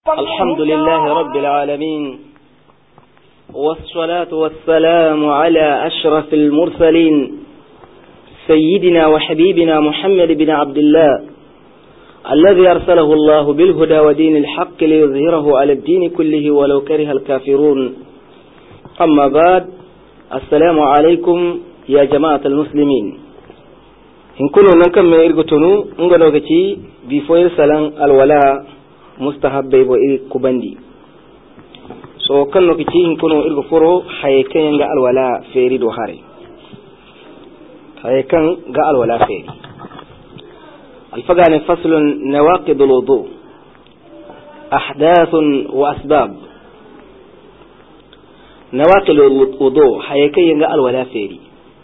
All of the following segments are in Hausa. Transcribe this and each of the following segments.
الحمد لله رب العالمين، والصلاة والسلام على أشرف المرسلين سيدنا وحبيبنا محمد بن عبد الله الذي أرسله الله بالهدى ودين الحق ليظهره على الدين كله ولو كره الكافرون. أما بعد، السلام عليكم يا جماعة المسلمين. إن كنا نكمل إرغتنو نغنوغتي بفوير سلام الولاء mustahabbai bo iri kubandi so kan no kici in kuno irgo foro haye kan ga alwala feri do hare haye kan ga alwala feri alfagani faslun nawaqid alwudu ahdath wa asbab. nawaqid alwudu haye kan ga alwala feri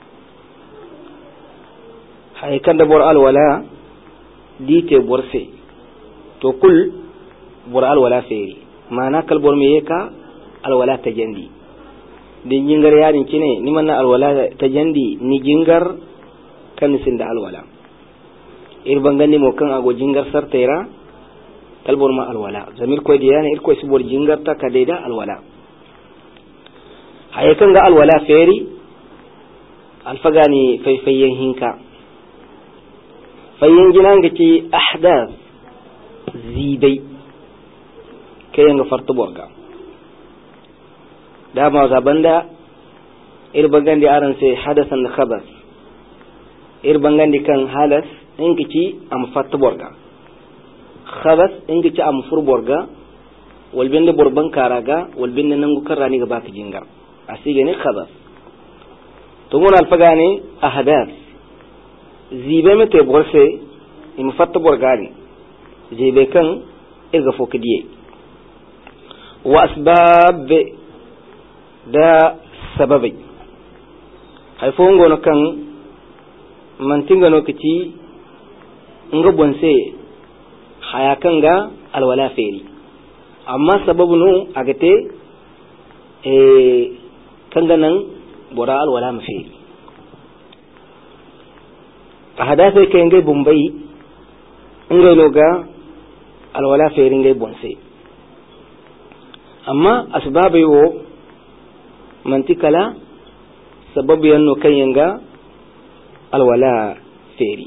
haye kan da bor alwala dite borse to kul bor alwala feri mana kalbor me yeka alwala tajandi din jingar yarin kine ni manna alwala tajandi ni jingar kan sinda alwala bangandi mo kan ago jingar sartera kalbor ma alwala zamir ko diyana ko sibor jingar ta kadeda alwala haye kan ga alwala feri alfagani fayfayyen hinka fayyen jinanga ci ahdath zibai kayan ga farta borga dama zabanda bangandi aran sai hadasan da khabas bangandi kan halas in kici am farta borga khabas in kici am fur borga walbinde borban karaga walbinde nangu karani ga baka jingar asige ne khabas to mun alfagane ahdath zibai mate borse im farta borga ne zibai kan irga fokadiye wa asbab da sababai haifon gono kan mantinga no kici nga bonse haya kan ga alwala feri amma sababu no agate kan ga nan bora alwala maferi ahada kai ngai bumbai ngai no ga alwala feri ngai bonse amma asbabai wo mantikala sababu yanno kan yanga alwala feri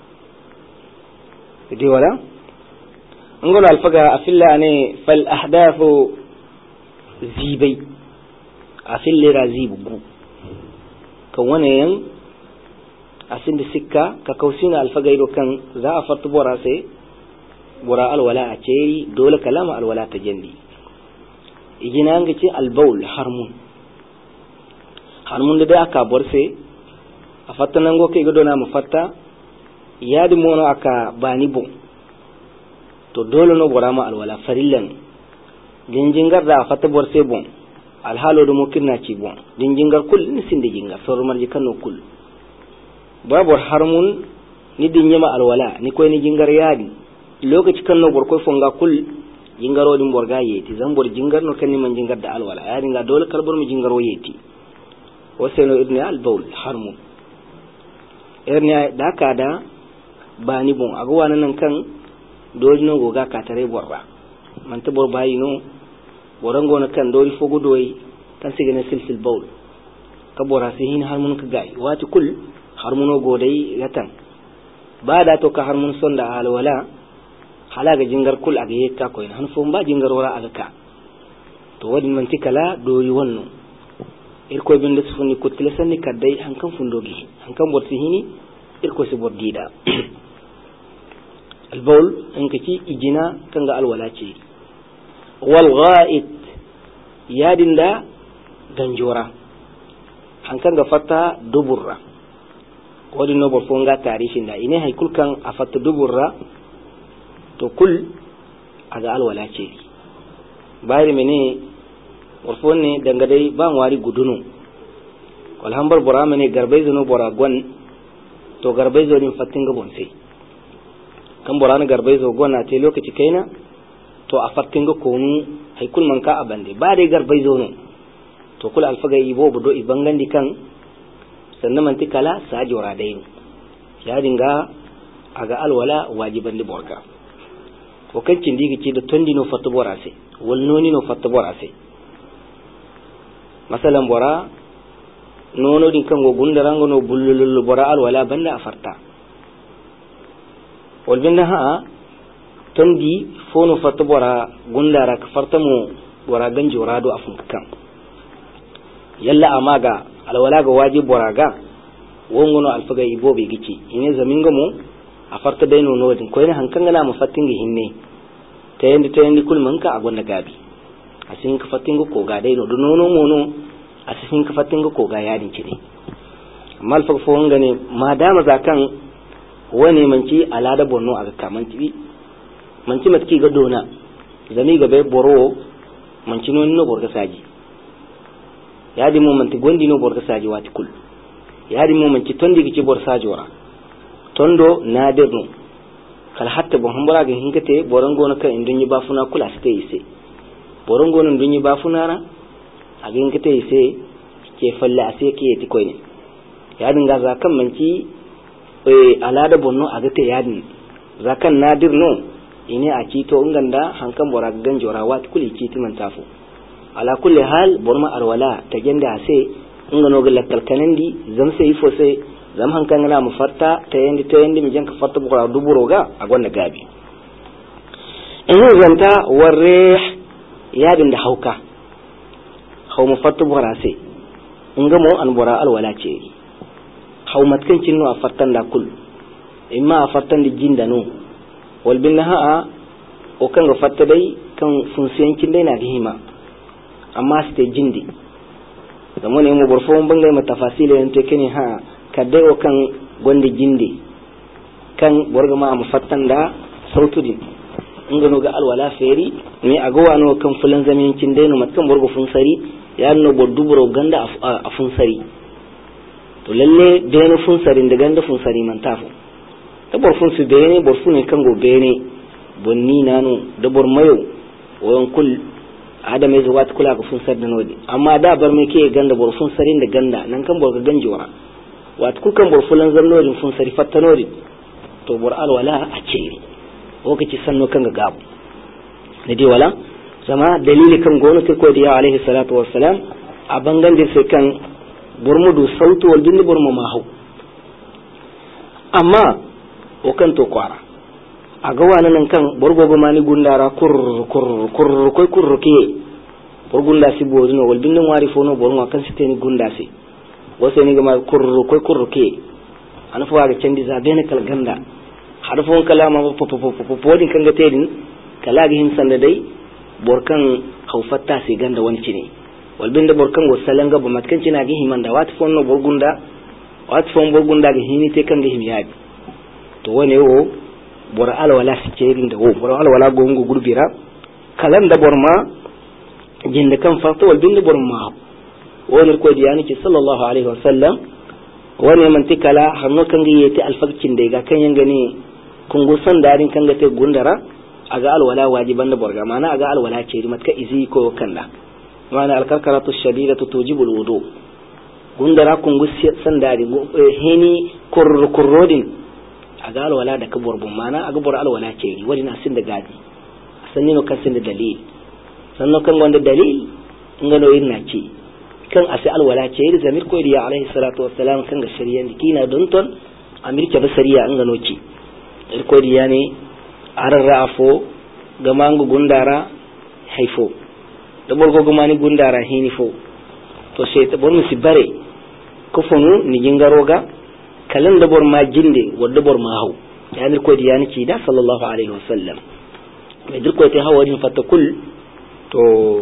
di wala ngol alfaga afilla ne fal ahdathu zibai afilla razibu kan wanayan asin da sikka ka kausina alfaga ido kan za a fatu bora sai bora alwala a ceri dole kalama alwala ta jandi igina nga ci albaul harmun da aka borse a fatta nango kai gado na mafatta yadi mono aka bani bon to dole no borama alwala farillan jinjingar da fatta borse bon alhalo da mukirna ci bon jinjingar kul ni sinde jingar sormar ji kano kul babor harmun ni dinyama alwala ni koy ni jingar yadi lokaci kanno bor koy fonga kul jingaro din borga yeti zambor jingar no kanni man jingar da alwala ya dinga dole karbor mu jingaro yeti waseno ibn al-bawl harmun ernya da kada bani bon agwa nan kan dole no goga ka tare borba man ta bor bayi no borango na kan dole fogo doyi kan sigene silsil bawl ka bora sai hin harmun ka gai wati kul harmuno godai gatan bada to ka harmun sonda alwala halaga jingar kul aga yekka ko han fo mba jingar wara aga ka to wadi man tikala do yi wonno irko bin da sufuni ko tilasanni kadai han kan fundogi han kan borti hini irko si bordida al bawl an kaci ijina kan ga alwala ce wal ghaid yadinda ganjora han kan ga fatta duburra wadi no bor fo nga tarihin da ine hay kulkan a fatta duburra to kul aga alwala ce bayri mene warfonne danga dai ba wari gudunu wal hambar borama ne garbai zano boragon to garbai zo din fatinga bonse kan borana garbai zo gona te lokaci kaina to a fatinga konu hay kul man ka abande ba dai garbai zo no to kul alfaga ibo bodo ibangandi kan sannan man tikala saji wara dai ya dinga aga alwala wajiban di borga wakancin digi ce da tondi no fatta bora sai wal noni no fatta bora sai masalan bora nono din kan go gundarango no bullul bora al wala banda afarta wal binda ha tondi fono fatta bora gundara ka farta mu bora ganjo rado afun kan yalla amaga al wala ga waji bora ga wongono alfaga ibobe gici ine zaminga mu a farta dai no nodin ko ina hankan gana mu fattinga hinne tayandi kulmanka a gonda gabi asin ka fattinga ko ga dai no do nono mono asin ka fattinga ko ga yadin cine amma alfaga fo ngane madama zakan wani manci alada bonno aga kamanci manci matki ga dona zami ga bai boro manci no borga saji yadi mu manti gondi no borga saji wati kul yadi mu manci tondi gici bor saji wara tondo nadirno kal hatta bo hambara ga hingate borango na kan indunyi bafuna kula site ise borango nan dunyi bafunara a ga hingate ise ke falla ase ke ti koyne yadin ga zakan manci alada bonno a gate yadin zakan nadirno ine a cito nganda hankan bora ganjora wat kuli citi man tafu ala kulli hal borma arwala ta genda ase ngano ga lakkalkanandi zamse ifo sai zam hankan ngana mu fatta tayandi mi janka fatta bukara duburo ga a gonda gabi in zanta warre yadin da hauka hau mu fatta bukara sai ngamo an bora alwala ce hau matkancin no a fattan da kul imma a fattan da jinda no wal binha o kan ga fatta dai kan funsiyancin dai na hima amma su te jindi da mun yi mu burfo mun bangai matafasila yante kene ha kadai o kan gonde jinde kan borgama am fattanda sautudi ngano ga alwala feri ni agawa no kan fulan zamincin dai no matkan borgo fun sari ya no boduburo ganda a fun sari to lalle dai no fun sari da ganda fun sari man tafu da bor fun su bene bor fun kan go bene bonni nanu da bor mayo won kul adame zuwat kula ga fun sar da nodi amma da bar me ke ganda bor fun sari da ganda nan kan bor ga ganjora wat kukan bor fulan zannorin fun sari fattanori to bor alwala a ce lokaci sanno kan ga gabu ne dai wala sama dalili kan gwamnati ko da alaihi salatu wassalam a bangan da sai kan burmudu sautu wal jinni burmu mahu amma o kan to kwara a ga wannan kan borgogo mani gundara kur ke borgunda si bodino wal binnin wari fono bormo kan siteni gundasi wasu ne ga kur ke an fuwa ga candi za bene kal ganda har fon kalama podin kan ga tedin kala ga hin sanda dai borkan haufatta sai ganda wani ne walbin da borkan go salanga ba matkan cina ga himan da wat fon no borgunda ga hini te kan ga himiyadi to wane wo bor alwala sikerin da wo bor alwala gongo gurbira kalan da borma jinda kan farto walbin da borma wani ko diyani ki sallallahu alaihi wasallam wani mantikala hanno kan ga yete alfakcin da ga kan yanga ne kungu san darin kan ga te gundara aga alwala wajiban da borga mana aga alwala ce matka izi ko kanda mana alkarkaratu shadidatu tujibu alwudu gundara kungu san dari heni kurrodin aga alwala da kaborbun mana aga bor alwala ce wani na sin da gadi sanni no kan sin da dalil sanno kan wanda dalil ngano irna ce kan asi alwala ce da zamir ko diya alaihi salatu wassalam kan ga shari'a dikina don ton amirke ba shari'a ngano ce ko diya ne ararra afo gamangu gundara haifo da borgo gumani gundara hini fo to sai ta bor musi bare ko fonu ni jingaroga kalan da bor ma jinde wadda bor ma haw yani ko diyani ci da sallallahu alaihi wasallam mai dirko ta hawarin fatakul to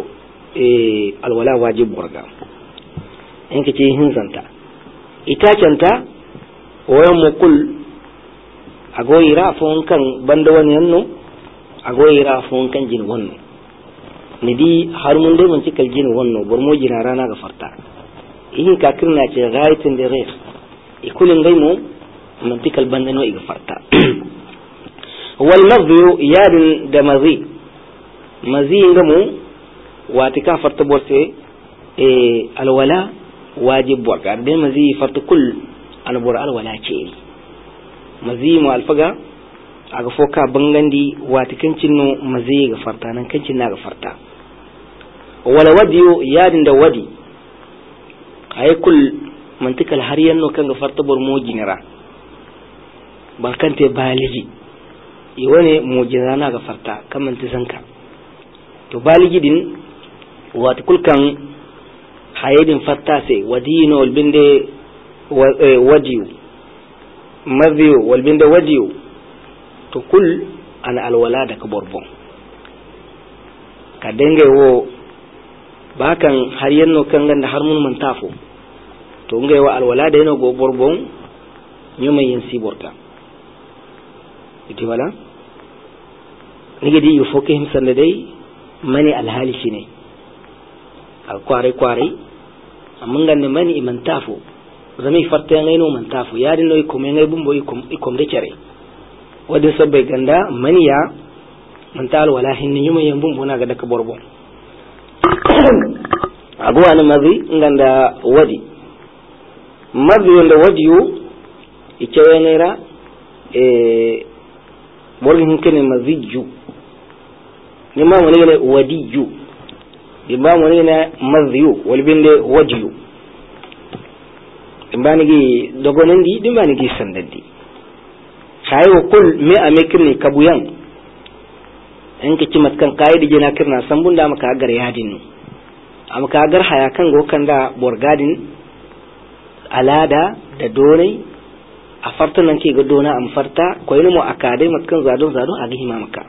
alwala wajib borga in kace hin zanta ita canta wayan mukul agoyira fon kan banda wani yanno agoyira fon kan jin wonno ni di har mun dai mun cikal jin wonno bor mo jina rana ga farta in ka kirna ce gaitin da rai ikulin gai mu mun tikal banda no iga farta wal madhi yadin da mazi ngamu wati ka farta borse alwala wajib borga da mazi farta kul an bor alwala ce mazi mu alfaga aga foka bangandi wati kancin no mazi ga farta nan kancin na ga farta wala wadiyo yadin da wadi ay kul mantikal har yanno kan ga farta bor mo jinira barkante baliji iwane mo jinana ga farta kaman tisanka to baliji din wati kulkan hayedin farta sai wadino walbinde wadiyo maziyo walbinde wadiyo to kul ana alwala daga borbon ka dinga wo bakan har yanno kan ganda har mun mantafo to ngai wa alwala da yana go borbon nyuma yin siborta iti wala nige di yufo ke himsan da dai mani alhali shine al kware amma ganne mani imantafo zami farta ngai no mantafo yadin no ikom ngai bumbo ikom de cere wadin sabbai ganda maniya manta alwala hinni nyuma yin bumbo na ga daga borbon abuwa na mazi nganda wadi mazi wanda wadiyo icewa naira borgin hinkane maziju ni ma wani ne wadiju ni ba wani ne maziyu walbinde wadiyu in ba ni gi dogonandi din ba ni gi sandadi kayo kul me amekin ne kabuyan in ka ci matkan kayi jina kirna sambunda maka gar yadin am ka gar haya kan go kan da borgadin alada da donai a farta nan ke ga dona am farta ko yin mu akade matkan zadon a gihima maka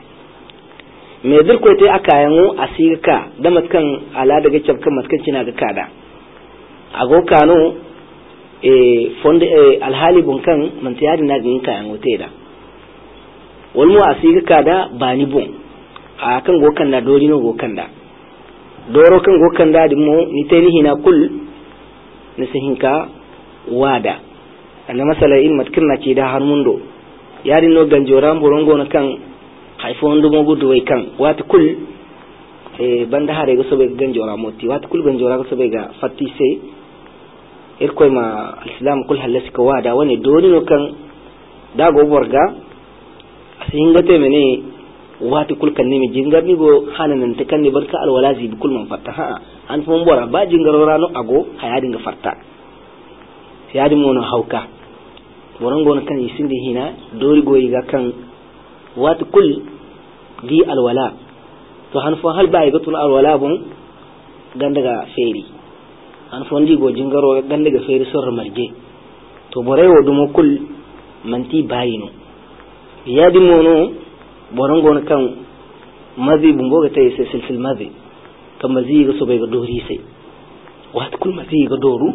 me dir ko te akayango asika da matkan alada ga cabkan matkan cina ga kada ago kano fonde alhali bunkan man tiyadi na gin kayango te da wal mu asika kada bani bun a kan go kan da dori no go kan da doro kan go kan da dimmo ni tani hina kul ni sahinka wada anna masala in matkirna ce da har mundo yari no ganjora borongo na kan haifo wanda mo gudu wai kan wata kul banda hare go sobe ganjora moti wata kul ganjora go sobe ga fatti sai irkoy ma islam kul halasika wada wani doni no kan da go borga asinga te mene wata kul kan nimi jingar ni go hananan ta kan ni barka alwalazi bi kul man fatta ha an fon bora ba jingarora no ago hayadin ga fatta yadi mono hauka borongo kan isinde hina dori goyi ga kan wata kul di alwala to hanfo hal bai gatun alwala bun gandaga feri hanfo ndi go jingaro gandaga feri sor marje to boray wodumo kul manti bayino yadi mono borongo kan mazi bumbo ga tay silsil mazi kam mazi ga sobe ga dori sai wata kul mazi ga doru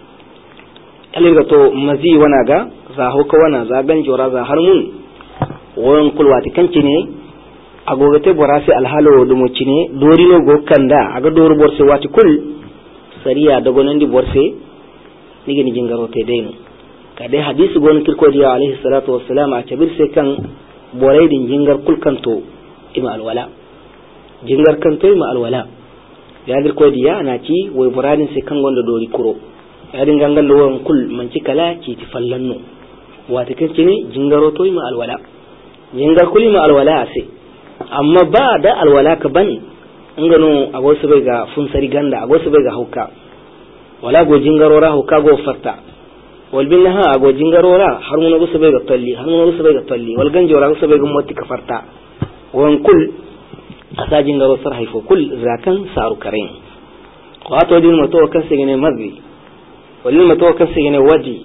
alirga to mazi wana ga za hoka wana za ganjora za har mun won kulwati kanci ne agogate borasi alhalo dumo cine dori no go kanda aga doru borse wati kul sariya dago nandi borse nigi ni jingaro te deeno kade hadisi gon kirko diya alayhi salatu wassalam a tabir se kan boray din jingar kul kanto ima alwala jingar kanto ima alwala ya kirko diya na ci way boradin se kan gonda dori kuro yadin gangan da won kul manci kala ci ti fallanno wata kanci ne jingaro to ima alwala jingar kuli ma alwala ase amma ba da alwala ka ban ngano agosu bai ga funsari ganda agosu bai ga hauka wala go jingarora hauka go fatta wal bin ha ago jingarora har mun go bai ga talli har mun go bai ga talli wal ganjora go bai ga motti ka farta won kul asa jingaro sar haifo kul zakan saru karen wato din mato kan sai ne mazi wal mato kan sai ne waji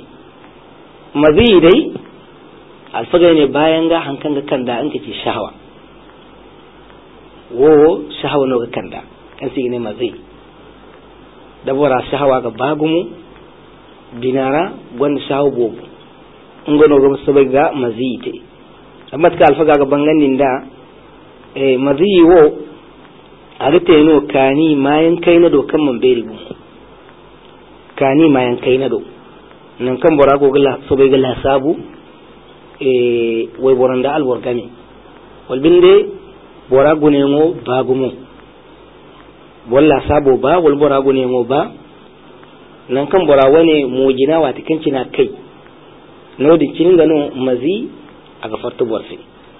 mazi dai alfaga ne bayan ga hankan ga kanda an kace shahawa wo shahawa no ga kanda kan sai ne mazai dabora shahawa ga bagumu dinara gon shahawa bobu ngono ga sabai ga mazite amma ka alfaga ga banganin da mazi wo agate no kani mayan kai na do kan man beri bu kani mayan kai na do nan kan bora go gala sabai ga sabu way boranda al borgami wal binde bora gunemo bagumo walla sabo ba wal bora gunemo ba nan kan bora wane mujina wata kincina kai no di cinin gano mazi aga farto borse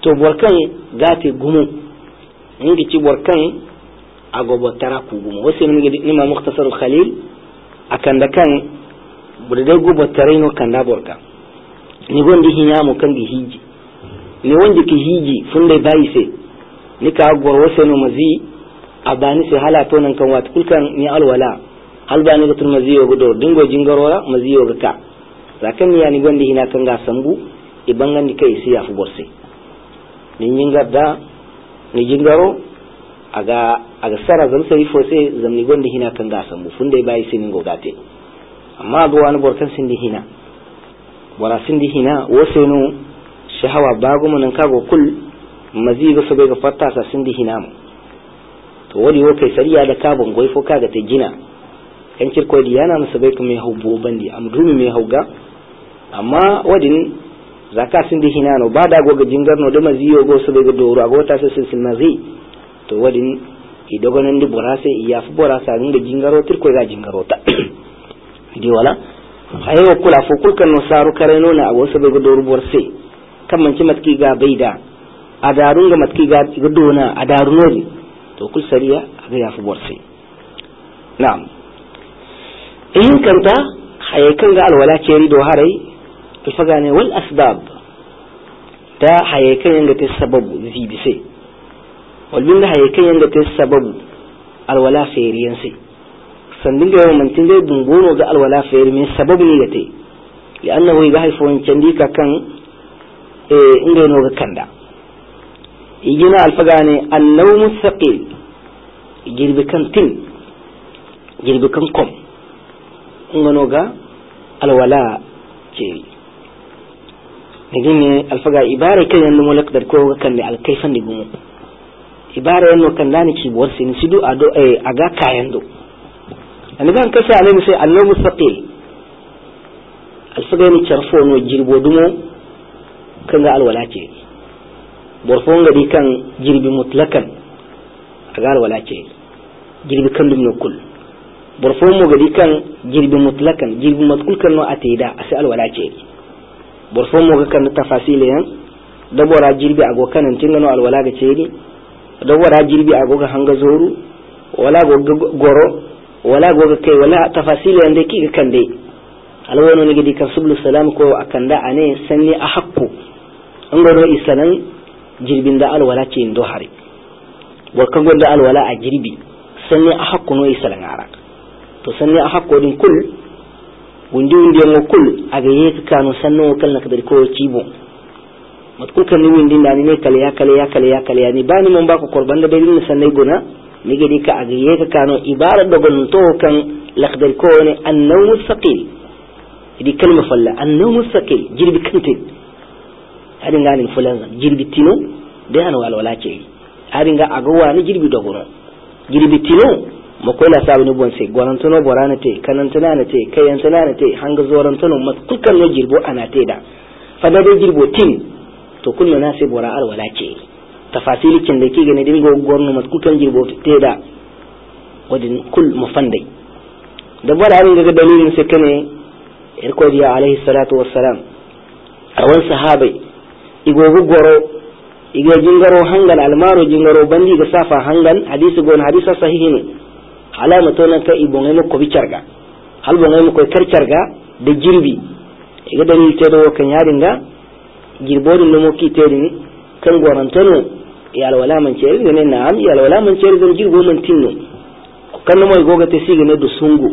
to borkan gate gumu ingi ci borkan agobo tara ku gumu wasu ni ma mukhtasar khalil akan da kan bude gubo tarino kan da borka ni gondi hinya mu kan gi hiji ni wonji ki hiji funde bayise ni ka gor wasu no mazi abani sai hala to nan kan wat kulkan ni alwala albani ga turmazi yo godo dingo jingarora mazi yo ga ka zakan ni yani gondi hina kan ga sambu ibangan ni kai sai ya fu borse ni jingarda ni jingaro aga sara zam sai fo sai zamni gondi hina kan ga sambu funde bayi sai ningo gate amma do wani borkan sindi hina bora sindi hina woseno shahawa bago mun kago kul mazi ga so ga fatta sa sindi hina mu to wadi wo kai sariya da kabon goifo kaga ta gina kan kirko di yana musu bai kuma haubo bandi amdumi mai hauga amma wadin zaka sindi hina no bada goga jingar no da mazi yo go so bai ga doro agota sai silsil mazi to wadin idogonan di borase iya fu borasa ngi jingaro tirko ga jingaro ta di wala ayo kula fu kulkan no saru kareno na ago so bai ga doro borse kan manci matki ga baida adarun ga matki ga dona adarunodi to kul sariya ga ya fu borse na'am in kanta hayakan ga alwala ce rido harai to faga ne wal asbab ta hayakan yanga ta sababu zibise walbin da hayakan yanga ta sababu alwala feriyan sai sandin ga yawan mantin dai dungono ga alwala feri min sababu ne gate li'annahu ga haifo wancan dika kan inda yano ga kanda igina alfaga ne annawmu thaqil girbi kan tin girbi kan kom ngano ga alwala ce ne alfaga ibare kan yanda mulak dar ko ga kan alkaifan di gumu ibare yanno kan dani ci bor sin sidu ado aga kayan do annaban kace alai sai annabi mustaqil alfaga ni charfo no jirbo dumo kan ga alwala ce borfon ga di kan jirbi mutlakan aga alwala ce jirbi kan dum no kul borfon mo ga di kan jirbi mutlakan jirbi matkul kan no atida asi alwala ce borfon mo ga kan tafasile yan dabora jirbi ago kanan tingano alwala ga ce ni dabora jirbi ago ga hanga zoru wala go goro wala go kai wala tafasile yan dai ki kan dai alwano ne ga di kan sublu salam ko akanda ane sanni a hakku an goro isanan jirbin da alwala ce ndo hari borkan gonda alwala a jirbi sanni a hakku no isalan ara to sanni a hakko din kul wundi mo kul aga yeka kanu sanno kal na kadar ko cibo matkul kan ni wundi ndani ne kale ya ni bani mon ba ko korban da dalilin sannai gona ni gadi ka aga yeka kanu ibarat da gon to kan lakhdar ko ne annaw mustaqil idi kalma falla annaw mustaqil jirbi kante hadin ganin fulan jirbi tino da an walwala ce hadin ga aga wani jirbi da gono jirbi tino makola sabu ni bonse gorantono borana te kanantana na te kayantana na te hanga zorantono matkulkan no jirbo ana te da fada da jirbo tin to kullu na sai bora alwala ce tafasilikin da ke gane dingo gorno matkulkan jirbo te da wadin kul mufandai da bora an ga dalilin sai kane irko diya alaihi salatu wassalam awan sahabai igogo goro iga jingaro hangal almaro jingaro bandi ga safa hangal hadisi gon hadisa sahihin alama to nan kai ibon ai ko bicarga hal bon ai ko karcarga da jirbi iga dalil te do kan yaringa girbodin no moki te ni kan gorantano ya alwala man ce ne na am ya alwala man ce zan jirbo man tinno kan no mai goga te siga ne do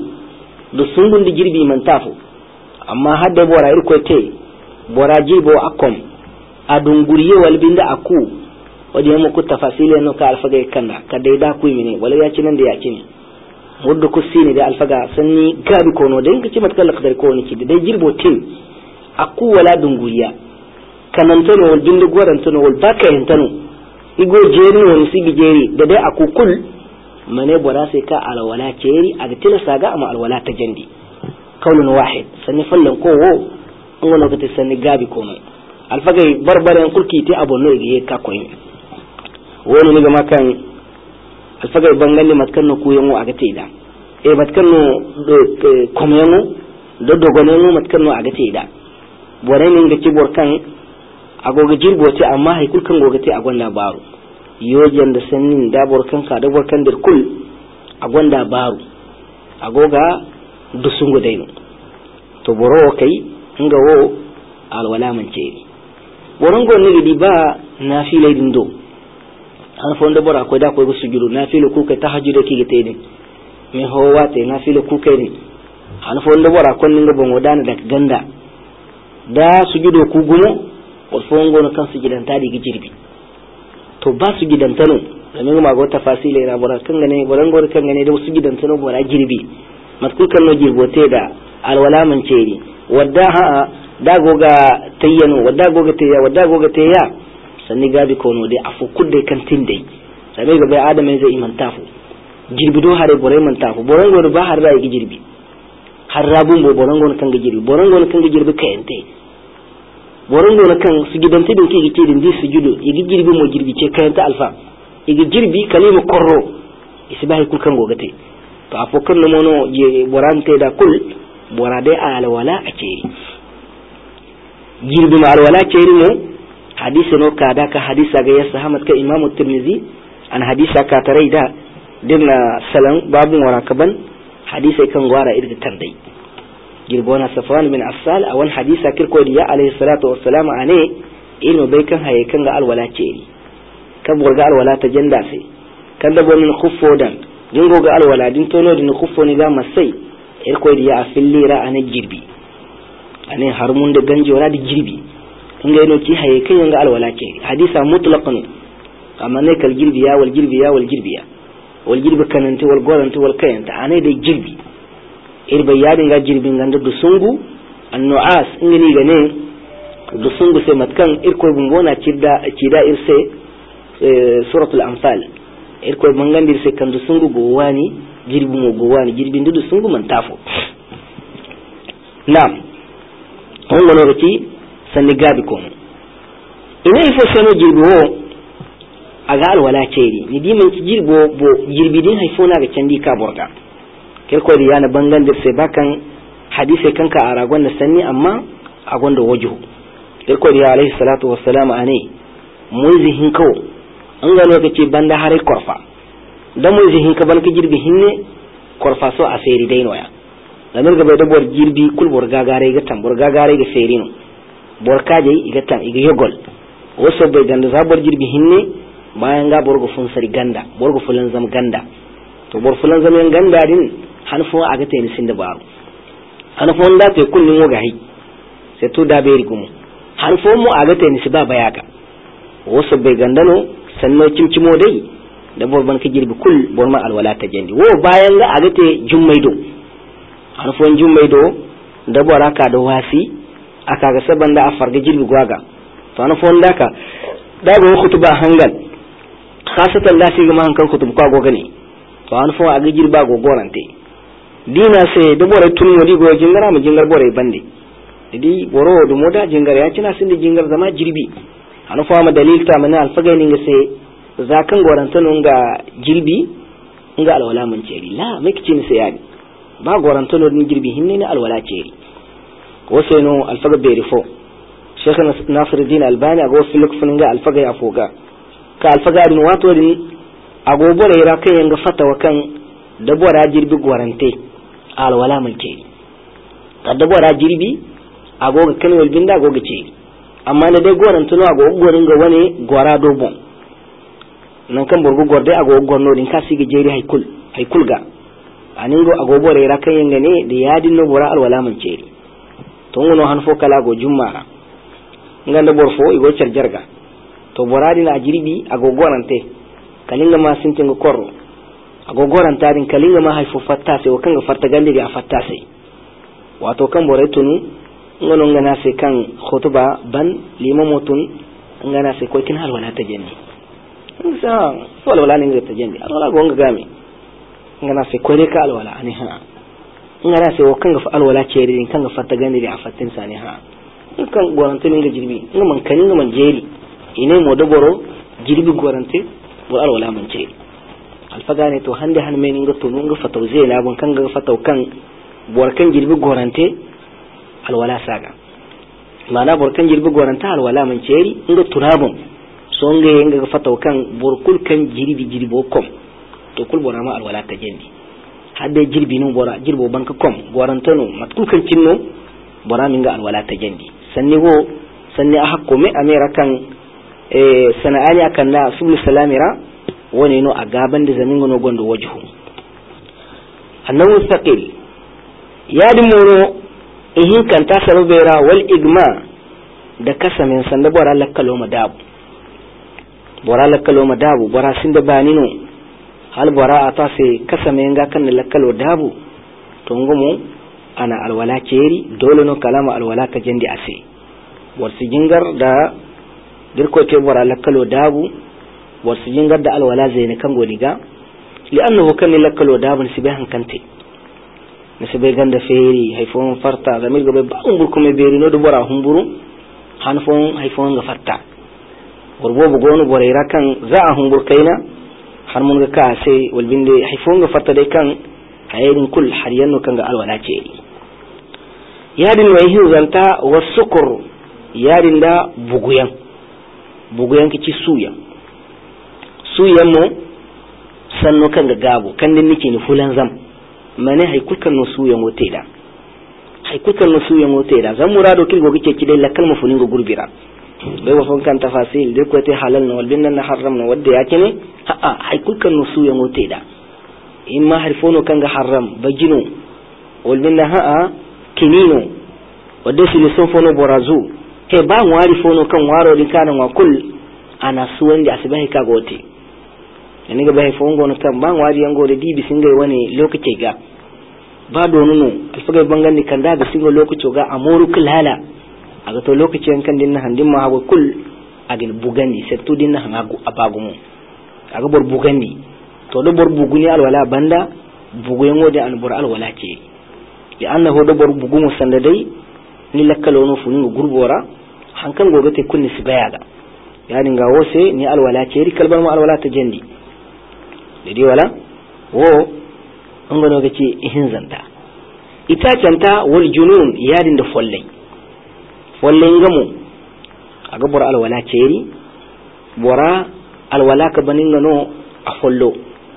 sungu ndi jirbi man tafu amma hadda bora ir ko te bora jirbo akom adun guriye walbinda aku wadi mu ku tafasile no ka alfaga kanna ka dai da ku mine wala ya ci nan da ya ci ne muddu ku sini da alfaga sanni gabi kono den kace matkal qadar ko ni ki dai jirbo tin aku wala dun guriya kanantano wal bindu gorantano wal baka yantano igo jeri woni sigi jeri da dai aku kul mane bora sai ka alwala ceri aga tilasa ga amma alwala ta jandi kaulun wahid sanni fallan ko wo an wala ka sanni gabi kono alfagay barbaren kulki te abonno ige ka koyi woni ni gama kan alfagay bangalli matkanno kuyengo aga teida matkanno do komyengo do dogonengo matkanno aga teida bore ni ngati bor kan agoga jirbo te amma hay kul kan goga te agonda baro yojan da sannin da borkan ka da borkan dir kul agonda baro agoga dusungo dayno to boro kai nga wo alwala man ceri borongo ne di ba nafila din do an fonda bora ko da ko go sujudu nafila ku ka tahajjud ki gete din me howa te nafila ku kai ni an fonda bora kon nga bongo dana da ganda da sujudu ku gumo ko fongo na kan sujudan tadi gi jirbi to ba sujudan tano da me ma go tafasila ina bora kan gane borongo kan gane da sujudan tano bora jirbi matkul kan no jirbote da alwala man ceri wadda ha da goga tayyano wadda goga tayya sanni gabi kono dai afu kudde kan tinde sabai ga bai adamai zai iman tafu jirbi do hare bore man tafu boran gono ba har da yi jirbi har rabun bo boran gono kan ga jirbi boran gono kan ga jirbi kayante boran gono kan su gidante din ke gice din di sujudu igi jirbi mo jirbi ce kayanta alfa igi jirbi kalimu korro isbahi kul kan goga te to afu kan no mono je borante da kul borade alwala a ceri jirbi ma alwala ceri mo hadisi no kada ka hadisa ga yasa Ahmad ka Imam Tirmidhi an hadisa ka taraida dinna salan babu warakaban hadisi kan gwara irga tandai girbona Safwan bin Affal awan hadisa kirko diya alayhi salatu wassalam ane ilmu bai kan haye kan ga alwala ceri kan burga alwala ta janda sai kan da bonin khuffodan dingo ga alwala din tono din khuffo ni ga masai irko diya a fillira ana jirbi ane harmun da ganji wala da jirbi inga ino ki haye kan yanga alwala ce hadisa mutlaqan amma ne kal jirbiya wal jirbi kananti wal goranti wal kayanta ane da jirbi irba yadin ga jirbin ganda du sungu annuas ingani gane du sungu sai matkan irko bungona cida irse suratul anfal irko bangandir sai kan du sungu gowani jirbi mo gowani jirbin du sungu man tafo na'am wannan lokaci sanni gabi kono ina ifo sano jirbi wo aga alwala ceri ni di man ci jirbo bo jirbi din haifona ga candi ka borga kirko da yana bangandir sai bakan hadisi kanka a ragon da sanni amma a gonda wajuhu kirko da alaihi salatu wassalam ane mun zihin kawo an ga lokaci banda hare korfa da mun zihin ka balka jirbi hinne korfa so a seri dai noya da mirga bai da bor jirbi kul bor gagare ga tam bor gagare ga serino bor kaje iga tam iga yogol waso bai ganda za bor jirbi hinne bayan ga bor go fun sari ganda bor go fulan zam ganda to bor fulan zam ganda din hanfo aga te ni sinda baro hanfo nda te kullun wo gahi sai to da bai rigumu hanfo mu aga te ni siba bayaka waso bai gandano sanno cimcimo dai da bor ban ka jirbi kul bor ma alwala ta jandi wo bayan ga aga te jummaido hanfo jummaido da bor aka da wasi aka ga saban da afarga jirbi gwaga to hanfo nda ka da go khutuba hangal khasatan la fi ma hankan khutub ko goga ne to hanfo aga jirba go gorante dina sai da bor tun wadi go jingara mu jingar bore bande idi boro do moda jingar ya cina sin da jingar zama jirbi hanfo ma dalil ta mana alfaga ne sai zakan goranta nun ga jirbi nga alwala mun ceri la miki ni sai yani ba goranta nun jirbi hinne ne alwala ceri wasu no alfaga berifo Sheikh Nasiruddin Albani ago filuk funinga alfaga ya foga ka alfaga din wato din ago bore ira kai yanga fatawa kan da bora jirbi gorante alwala mun ceri ka da bora jirbi ago ga kanwal binda ago ga ceri amma na dai goranta no ago gorin ga wani gora dobon nan kan burgu gorde ago gorno din kasi ga jeri haikul ga aningo ago bore ira kai yanga ne da yadin no bora alwala mun ceri to ngono han fo kala go jummara nganda borfo igo charjarga to boradi na jirbi ago gorante kalinga ma sintingo korro ago goranta din kalinga ma haifo fattase o kanga farta gande a fattase wato kan bore tunu ngono ngana se kan khutba ban limamotun ngana se ko kin hal wala ta jenni sa wala ni ta jenni wala gonga game ngana se ko ka alwala ani ha ngara se o kanga fa alwala ceri kanga fatta gande a fattin sani ha kan gorante ne ga jirbi man kanin man jeri ine mo doboro jirbi gorante bo alwala man ceri alfaga ne to hande han men nga to nga fataw zela bon kan ga fataw kan bor kan jirbi gorante alwala saga mana borkan jirbi goranta alwala man ceri inga turabun so inga fataw kan borkul kan jirbo kom to kul borama alwala ta jendi hadde jirbi no bora jirbo banka kom gorantano matkul kan cinno bora minga alwala ta jendi sanni a hakko me amira kan sana'ani akan na subul salamira woni no a gaban da zamin gono gondo wajhu annahu thaqil yadi mono ihin kan ta sarubera wal igma da kasamin sanda bora lakkalo madabu bora sinda banino hal bora ata se kasamin ga kan lakkalo dabu to ngumo ana alwala ceri dole no kalama alwala ka jandi ase warsi jingar da dirko te bora lakkalo dabu warsi jingar da alwala zaine kan godiga li'annahu kan lakkalo dabu sibahan kante nasibe ganda feri haifon farta zamir gobe ba umbur kuma beri no do bora humburu hanfon haifon ga farta gorbo bu gonu boreira kan za a humbur kaina har mun ga ka sai walbinde haifon ga farta dai kan hayirin kul har yanno kan ga alwala ce yadin wai hizanta wasukur yadin da buguyan kici suyan mu sanno kan ga gabo kan din nake ni fulan zam mane haikukan no suyan wote da zan murado kilgo gice kidai lakal mafunin go gurbira bai wa fankan tafasil dai ko te halal no walbin nan haram no wadda yake ne haikukan no suyan wote da in ma harfono kan ga haram bajino walbin nan kinino wadda shi sun fono borazu he ba mu wari fono kan waro din kanan wa kul ana suwan da asibai ka gote ne ga bai fongo no kan ba mu wari yango da dibi singai wani lokaci ga ba donunu alfagai bangan ni kan da singo lokaci ga amoru kulala aga to lokacin kan din handin ma hawo kul agin bugandi settu din han agu abagumu aga bor bugandi to do bor buguni alwala banda bugu yango da an bor alwala ce ya annahu do bor bugumu sanda dai ni lakkalo no funu gurbora hankan gogote kunni sibayaga yani nga wose ni alwala ce ri kalbar mu alwala ta jandi dai wala wo ngono gace ihin zanta ita canta wal junun yadin da follai ngamu aga bor alwala ce ri bora alwala ka banin no a follo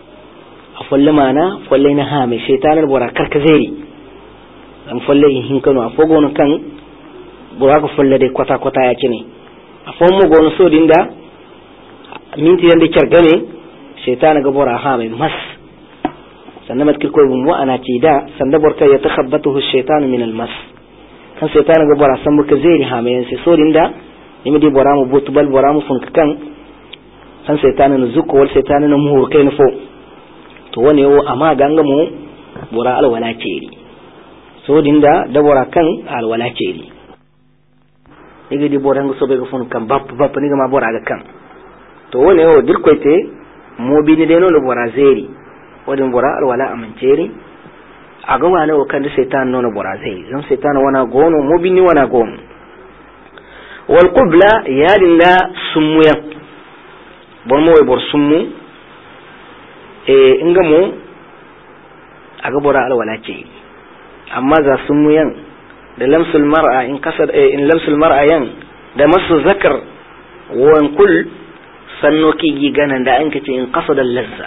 mana follai na ha mai shaytanar bora karkazeri an folle hin kano a fogono kan burago folle de kwata ya cine a fomo gono so dinda minti yande chargane shaytan ga bora ha mai mas sannan matkil ko bu ana ci da sanda borka ya takhabbatuhu shaytan min al mas kan shaytan ga bora san muka zeri ha mai sai so dinda nimi di bora mu botubal bora mu fun kan san shaytan na zuko wal shaytan na muhur kai na fo to wane yo amma ganga mu bora alwala ce so dinda dabora kan alwala ceri igi di borango sobe go fon kan bap ni ma bora ga kan to wone o dirkoite mo bini de no lo bora zeri wadin bora alwala amanceri aga wane o kan setan no bora zeri zan setan wana gono mo bini wana gono wal qibla yadinda sumuya bon mo e bor summu ingamo aga bora alwala ceri amma za sun muyan da lamsul mar'a in lamsul mar'a yan da masu zakar wan kul sannoki giganan da an kace in qasada lazza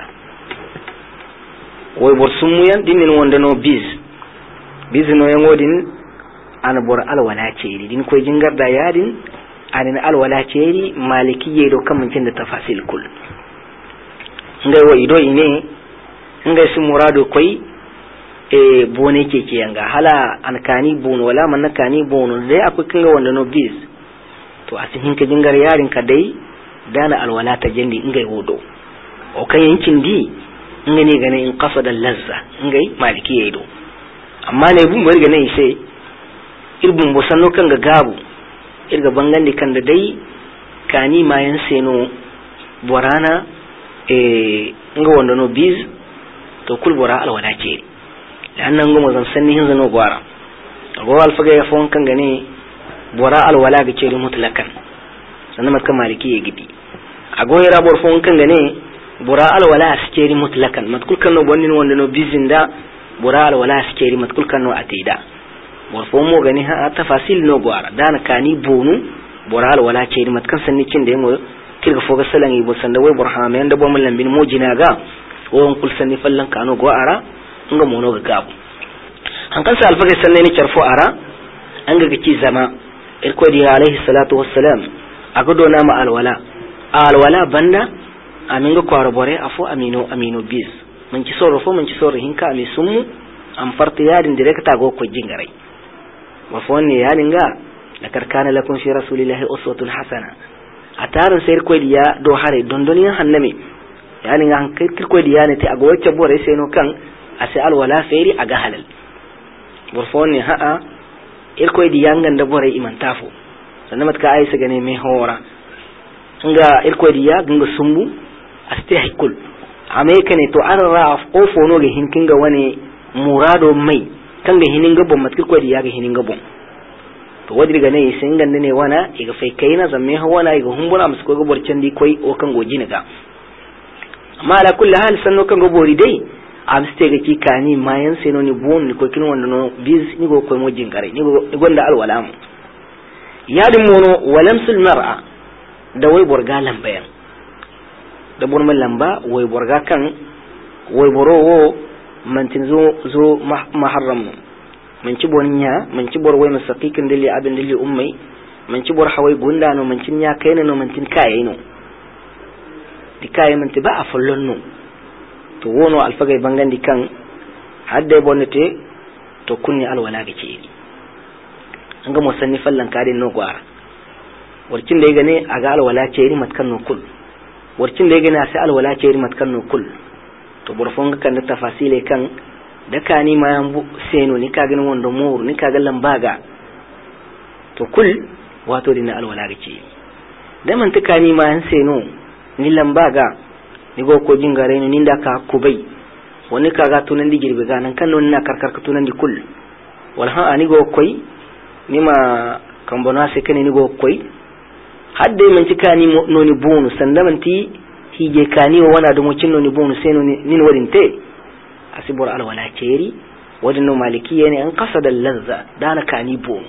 way bor sun muyan dinin wanda no biz no yan wodin an bor alwala ce din koy jingar da yadin anin alwala ce malikiyye do kamancin da tafasil kul ngai wa ido ine ngai su murado koy bone keke yanga hala an kani bono wala man kani bono dai akwai kinga wanda no biz to a cikin ka jingar yarin ka dai dana alwala ta jandi ingai wodo o kan yankin di ingane gane in qasada lazza ingai maliki yedo amma ne bun bari gane sai irbun bosanno kan ga gabu irga bangande kan da dai kani mayan seno borana inga wanda no biz to kul bora alwala ce lannan goma zan sanni hin zano gwara go alfaga ya fon kan gane bora alwala ga ceri mutlakan sannan matka maliki ya gidi agoy rabor fon kan gane bora alwala askeri mutlakan matkul kan no bonnin wanda no bizinda bora alwala askeri matkul kan no atida morfo mo gani ha tafasil no gwara dana kani bonu boral wala ce mat kan sanni cin da yamo kirga foga salan yi bo sanda wai burhama yanda bo mun lambin mo jina ga won kul sanni fallan kano gwara nga mono ga gabu an kan sa alfaga sanne ni charfo ara an ga ci zama irko di alaihi salatu wassalam aga dona ma alwala banda amin ga kwaro bore afo amino bis mun ci soro fo mun ci soro hinka ami summu am farti yadin direkta go ko jingarai wa fo ne yadin ga da karkana lakum fi rasulillahi uswatun hasana ataran sayar ko diya do hare dondoniyan hanname yadin ga hankir ko diya ne ta aga wacce bore sai no kan asai alwala sayri aga halal wa fo ne ha'a irko diya nganda bore imantafo sannan matka aisa gane me hora nga irko diya gunga sumbu aste haikul ameka ne to an ra'af ofo no ga hinkin ga wani murado mai kan ga hinin gabon matkir ko diya ga hinin gabon to wadi ga ne sai ngande ne wana iga fai kaina zamme ha wana iga humbura musu ko gobor candi koi o kan goji ne ga amma ala kulli hal sanno kan gobori dai amste ga ki kani mayan sai no ni bon ni ko kin wanda no biz ni go ko mo jingare ni gonda alwalam yadin mono walamsul mar'a da wai borga lambayan da burman lamba wai borga kan wai borowo mantin zo maharram man ci boninya man ci bor wai masaqikin dilli abin dilli ummai man ci bor hawai gunda no man cin ya kaina no man tin kaye no di kaye man ti ba a follon no to wono alfagay bangandi kan hadde bonnete to kunni alwala ga ce an ga musanni fallan kadin no gwara warcin da ya gane a ga alwala ce iri matkan no kul warcin da ya gane a sai alwala ce iri matkan no kul to burfon ga kan da tafasile kan da ka ni ma yan seno ni ka ganin wanda mur ni ka ga lambaga to kul wato dina alwala ga ce da man ta ka ni ma yan seno ni lambaga ni go ko jingare ni ninda ka kubai wani ka ga tunan di girbe ga nan kan non na karkar ka tunan di kul wal ha ani go koi ni ma kambona se kan ni go koi hadde man cikani noni bonu sandamanti hije kani wana do mocin noni bonu sai noni nin wadinte asibur alwala keri wadin no malikiye ne an qasada lazza dana kani bonu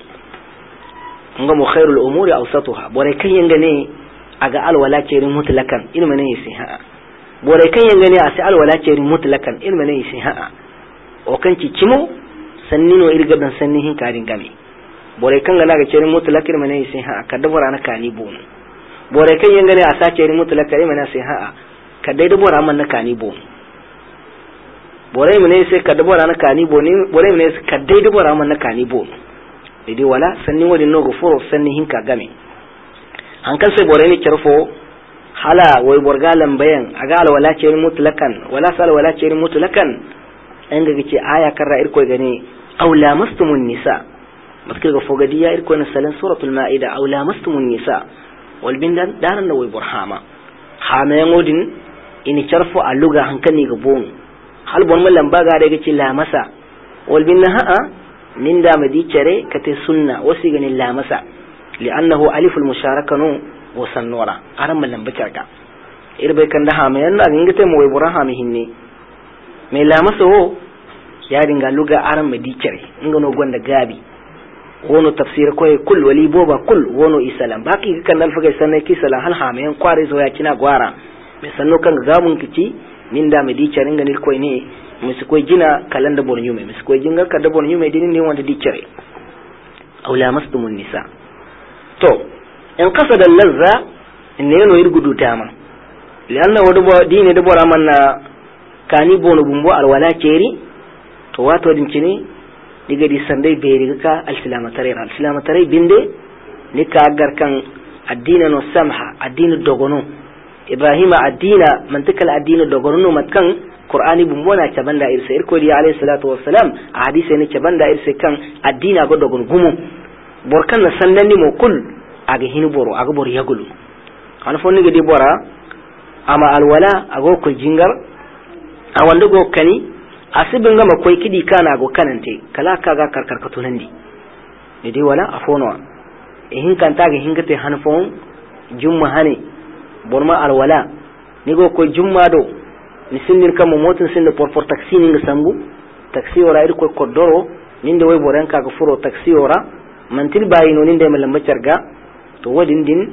ngamo khairul umuri awsatuha bore kan yanga ne aga alwala keri mutlakan ilma ne sai ha bore kan yanga ne asi alwala keri mutlakan ilma ne sai ha o kan ci cimo sannino irgadan sannihin karin game bore kan gana ga cerin mutlakir mane sai ha ka dabara na kani bonu bore kan yanga ne a sa cerin mutlakir mane sai ha ka dai dabara man na kani bonu bore mane sai ka dabara na kani bonu bore mane sai ka dai dabara man na kani bonu dai wala sanni wadi no go foro sanni hinka game an kan sai bore ne kirfo hala wai borga lambayan aga alwala cerin mutlakan wala sal wala cerin mutlakan an ga ce aya karra irko gane aw lamastumun nisa matkil fogadiya irko na salan suratul maida aw lamastumun nisa wal bindan daran na way burhama hama yamodin ini charfu aluga hankani ga bon hal bon mallan baga da gaci lamasa wal binna ha'a min da madi cere kate sunna wasi ganin lamasa li'annahu aliful musharakanu wa sannura aran mallan bakarka irbe kan da hama yan an ngate mo way burhama hinne me lamasa ho ya dinga luga aran madi cere ngano gonda gabi wono tafsir koy kul wali boba kul wono isalam baki kan dal fagai sanai ki salam hal ha men kware zo ya kina gwara me sanno kan gamun kici min da me di charin ganil koy ne musu koy jina kalanda bon yume musu koy jinga ka da bon yume dinin ne wanda di chare aula mastumun nisa to in qasada al-lazza inne no irgudu tama lianna wadu bo dine da bora manna kani bono bumbo alwala ceri to wato din cini diga di sandai beri ka al-silamatare binde ni ka agar kan addina no samha addina dogono ibrahima addina mantakal addina dogono no matkan qur'ani bumbona cabanda irse irko di alayhi salatu wassalam hadisi ne cabanda irse kan addina go dogon gumo borkan na sandani mo kul aga hinu boro aga bor yagulu ana fonni gadi bora ama alwala ago ko jingar awanda go kani asibin gama koi kidi kana go kanante kala kaga karkar ka tunandi ne dai wala afono hin kanta ga hingate hanfon jumma hani borma alwala ni go ko jumma do ni sindir kam motin sinde por taxi ni sambu taxi wala ir ko kodoro ninde way boran ka ga furo taxi ora mantil bayino ninde malamba carga to wadin din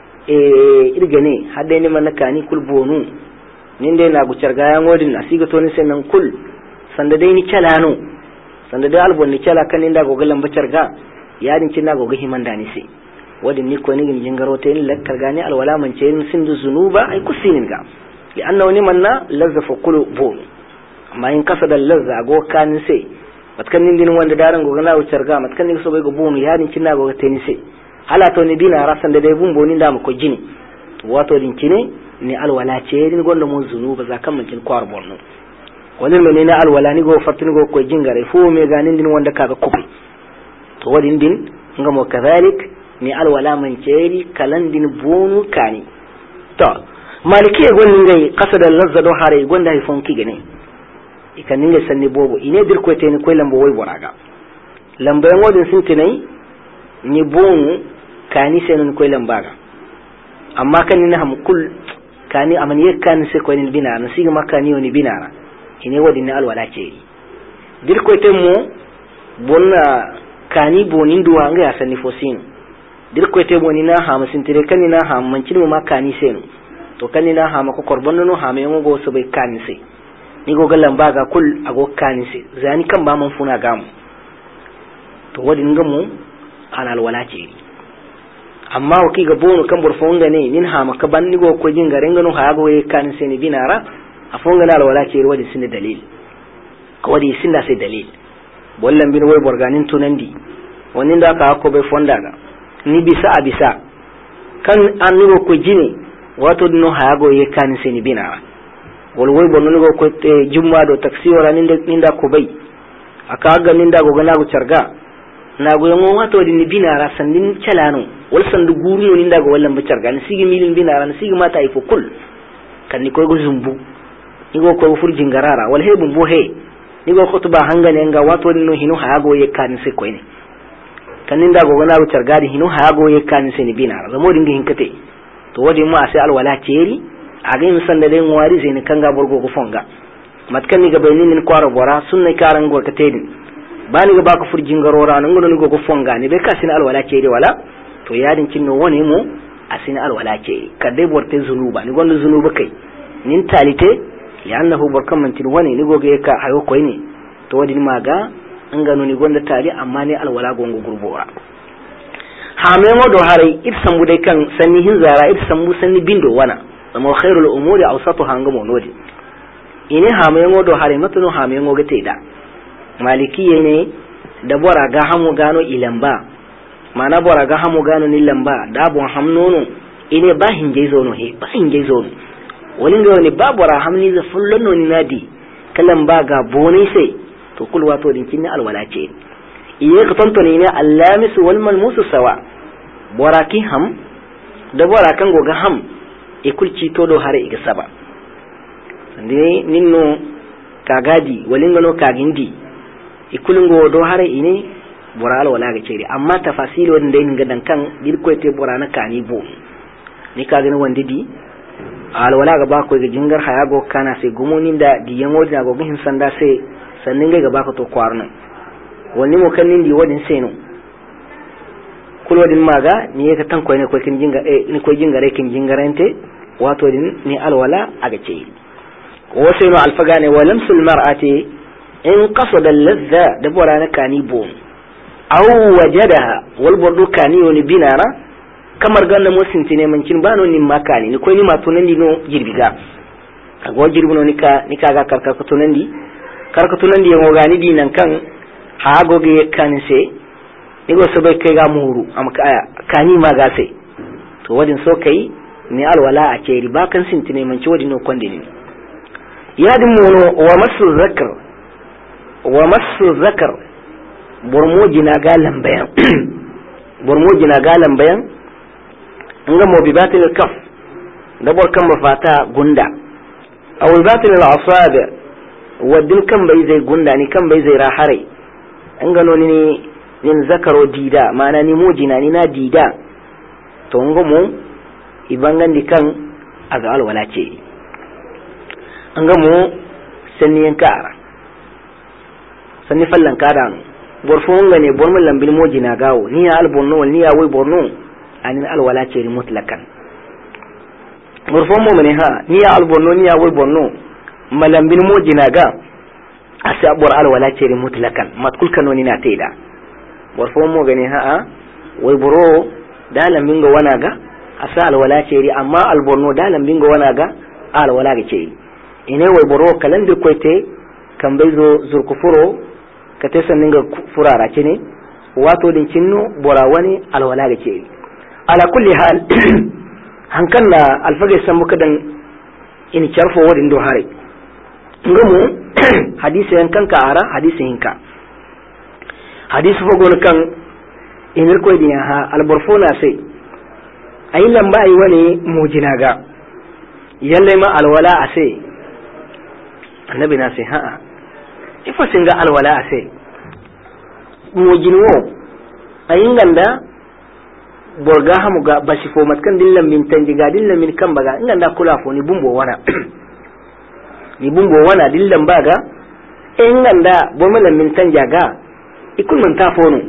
irgane hadde ni manaka ni kul bonu ninde na gu carga yan wadin asiga to ni senan kul sanda dai ni calano sanda dai albon ni cala kan inda go lamba carga yadin cinna go himanda ni se wadin ni ko ni gin jingaro te ni lakkar gani alwala man ce ni sindu zunuba ay kusinin ga li annahu ni manna lazzafa kul bonu amma in kasada lazza go kan se matkan nin din wanda daran go gana carga matkan ni so bai go bonu yadin cinna go te ni se hala to ni bina rasan da dai bumbo ni da mu ko jini wato din kine ni alwala ce din gonda mun zunuba zakan mun kin kwar borno wani mene na alwala ni go fatin go ko jingare fu me ganin din wanda kaga kubi to wadin din ngamo kadhalik ni alwala man ceri kalan din bonu kani to maliki gonin ngai qasada lazza do hare gonda hay fonki gene ikan ninga sanni bobo ine dir ko te ni ko lambo way boraga lambo ngodin sintinai ni bonu kani senun ko lambaga amma kan ni ham kul kani amani kan se ko ni binana siga makani oni binana ine wadi ni alwala ce dir ko temmo bonna kani bonin duwa nga ya sanni fosin dir ko temmo ni na ha masintire kan ni na ha mancin ma kani senu to kan ni na ha mako korbonno no ha me ngo so bai kani se ni go galan baga kul ago kani se zani kan ba man funa gamu to wadi ngamu ana alwala ce amma waki ga bonu kan burfonga ne nin ha maka ban ni go ko jingare ngano ha go e kani se ni binara afonga na alwala ce wadi sin dalil wadi sin da sai dalil bollan bin way borganin tunandi wannan da ka ko be fonda ga ni bisa abisa kan annugo ko jini wato no hago ye kan seni bina wal way bonno go ko jumma do taxi wala ninda ko bay aka ga ninda go gana go charga na go yango wato din bina ra sandin calano wal sandu guru ninda go wallan ba charga ni sigi milin bina ra sigi mata ifo kul kan ni ko go zumbu ni go ko furjin garara wal hebun bo he ni go khutba hangane nga wato no hinu hago ye kan se ko ne kanin da go na wucar gadi hinu hago ye kan se ni bina ga modin hin kate to wadi mu asai alwala ceri a ga yin sanda den wari zai ni kanga borgo go fonga matkan ni ga baynin ni kwaro bora sunna karan go kate din bani ga baka furjin garora nan go ni go fonga ni be ka sin alwala ceri wala to yadin cinno woni mu asin alwala ceri kadai borte zunuba ni gondo zunuba kai nin talite li'annahu barkan man tin wani ni goge ka hayo koy ne to wadi maga an gano ni gonda tali amma ne alwala gongo gurbowa ha me ngodo hare ibsan budai kan sanni hin zara ibsan bu sanni bindo wana amma khairul umuri awsatuha ngamo nodi ine ha me ngodo hare matuno ha me ngoge teda malikiye ne da bora ga hamu gano ilamba mana bora ga hamu gano ni lamba da bon hamnono ine ba hinje zono he ba hinje zono wani ga wani babu rahamni za fullon noni nadi kalan ba ga bonai sai to kulwa to din kinni alwala ce iye ka tonto ne allamis wal malmus sawa boraki ham da borakan goga ham e kulci to do hare iga saba sande ninno kagadi walin gano kagindi e kulungo do hare ine bora alwala ga ce amma tafasili wanda yin gadan kan dirko te borana kani bo ni kaga ne wanda di alwala ga ba ko ga jingar haya go kana sai gumunin da diyan wajin go gihin sanda sai sannin ga ba ka to kwarno wani mo kan nindi wajin sai no kul wajin maga ni ka tan ko ne ko kin jinga ni ko jingare kin jingarante wato din ni alwala aga ce wa sai no alfaga ne wa lamsul mar'ati in qasada al-ladha da borana kani bo aw wajadaha wal burdu kani woni binara kamar ganna mo sintine mancin bano ni makani ni ko ni ma tunandi no jirbiga ago jirbuno ni ka ga karka ko tunandi yango gani dinan kan ha goge kanse ni go so bai kai ga muhuru am kaya kani ma ga sai to wadin so kai ni alwala a ce riba kan sintine manci wadin no konde ni yadin mono wa masu zakar bormoji na galan bayan nga mo bi batil kaf da bor kan mafata gunda aw batil al asabi wadin kan bai zai gunda ni kan bai zai rahare an gano ni zakaro dida mana ni mojina ni na dida to ngo mo ibangan di kan aga alwala ce an ga mo sanni yankara sanni fallan kada borfon gane bormun lambin moji na gawo ni ya alborno ni ya wai borno anin alwala ce ri mutlakan borfon mo ne ha ni ya alborno ni ya wai borno malambin moji na ga asa bor alwala ce ri mutlakan matkul kanoni na taida borfon mo gane ha wai boro dalan minga wana ga asa alwala ce ri amma alborno dalan minga wana ga alwala ga ce ine wai boro kalan da koite kan bai zo zurkufuro ka ta sannin ga furara ce ne wato din cinno bora wani alwala ga ce ala kulli hal hankan na alfagai san muka dan in charfo wadin do hare ngamu hadisi yankan ka ara hadisi hinka hadisi fogon kan inir koy din ha alborfona sai ayi lamba ayi wani mujinaga yalle ma alwala ase annabi na sai ha'a ifa singa alwala ase mujinwo ayin ganda borga hamu ga bashi fo matkan dillan min tanjiga dillan min kan baga inganda kula fo ni bumbo wana ni bumbo wana dillan baga inganda bomalan min tanjaga ikun man tafonu